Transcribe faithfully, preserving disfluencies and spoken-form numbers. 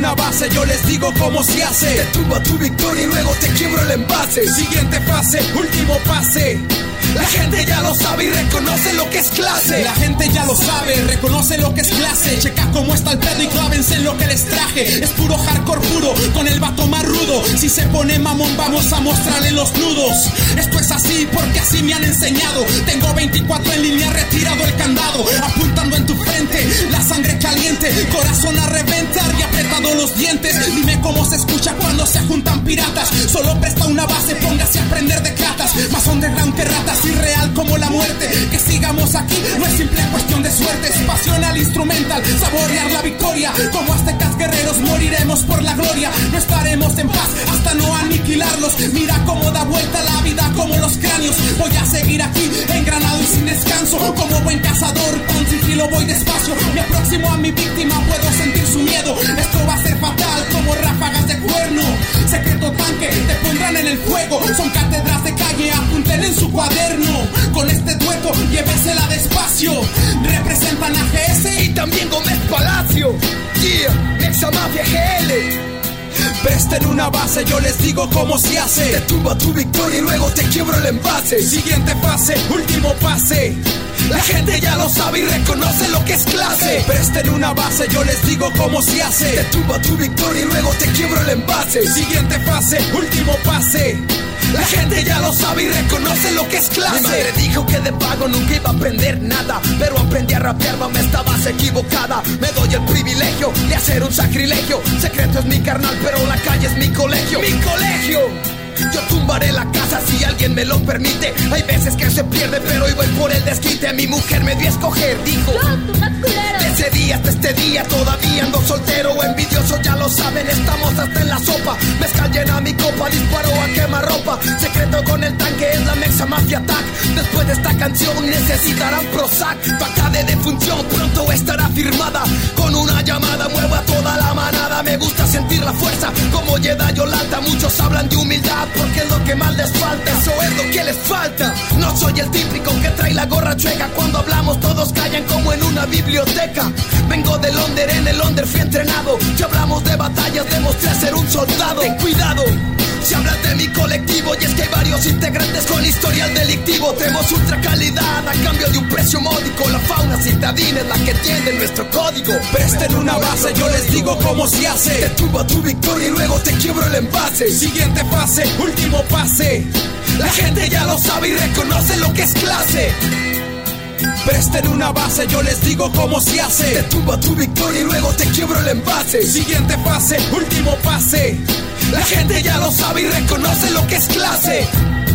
una base, yo les digo cómo se hace. Te tumba tu victoria y luego te quiebro el envase. Siguiente fase, último pase. La gente ya lo sabe y reconoce lo que es clase. La gente ya lo sabe, reconoce lo que es clase. Checa cómo está el pedo y clávense en lo que les traje. Es puro hardcore puro, con el vato más rudo. Si se pone mamón vamos a mostrarle los nudos. Esto es así porque así me han enseñado. Tengo veinticuatro en línea, retirado el candado. Apuntando en tu frente, la sangre caliente. Corazón a reventar y apretado los dientes. Dime cómo se escucha cuando se juntan piratas. Solo presta una base, póngase a aprender de clatas. Más underground que ratas, irreal como la muerte. Que sigamos aquí no es simple cuestión de suerte. Es pasional, instrumental, saborear la victoria. Como aztecas guerreros moriremos por la gloria. No estaremos en paz hasta no aniquilarlos. Mira cómo da vuelta la vida como los cráneos. Voy a seguir aquí engranado y sin descanso. Como buen cazador con sigilo voy despacio. Me aproximo a mi víctima, puedo sentir su miedo. Esto va a ser fatal como ráfagas de cuerno. Secreto tanque, te pondrán en el fuego. Son cátedras de calle, apunten en su cuaderno. Con este dueto, llévesela despacio. Representan a G S y también Gómez Palacio. Yeah, Mexa Mafia G L. Presten una base, yo les digo cómo se hace. Te tumba tu victoria y luego te quiebro el envase. Siguiente fase, último pase. La gente ya lo sabe y reconoce lo que es clase. Presten una base, yo les digo cómo se hace. Te tumba tu victoria y luego te quiebro el envase. Siguiente fase, último pase. La gente ya lo sabe y reconoce lo que es clase. Mi madre dijo que de pago nunca iba a aprender nada, pero aprendí a rapear, mamá, estabas equivocada. Me doy el privilegio de hacer un sacrilegio. Secreto es mi carnal, pero la calle es mi colegio. ¡Mi colegio! Yo tumbaré la casa si alguien me lo permite. Hay veces que se pierde, pero hoy voy por el desquite. Mi mujer me dio a escoger, dijo: no, tú más culero. De ese día hasta este día todavía ando soltero. Envidioso, ya lo saben, estamos hasta en la sopa. Mezcal llena mi copa, disparo a quemarropa. Secreto con el tanque es la Mexa Mafia Attack. Después de esta canción necesitarán Prozac. Tu acta de defunción pronto estará firmada. Con una llamada muevo a toda la manada. Me gusta sentir la fuerza como Jedi Yolanda. Muchos hablan de humildad porque es lo que más les falta. Eso es lo que les falta. No soy el típico que trae la gorra chueca. Cuando hablamos todos callan como en una biblioteca. Vengo del Onder, en el Onder fui entrenado. Si hablamos de batallas demostré ser un soldado. Ten cuidado si hablas de mi colectivo, y es que hay varios integrantes con historial delictivo. Tenemos ultra calidad a cambio de un precio módico. La fauna citadina es la que tiene nuestro código. Presten una base, yo les digo cómo se hace. Te tumba tu victoria y luego te quiebro el envase. Siguiente fase, último pase. La gente ya lo sabe y reconoce lo que es clase. Presten una base, yo les digo cómo se hace. Te tumba tu victoria y luego te quiebro el envase. Siguiente fase, último pase. La gente ya lo sabe y reconoce lo que es clase.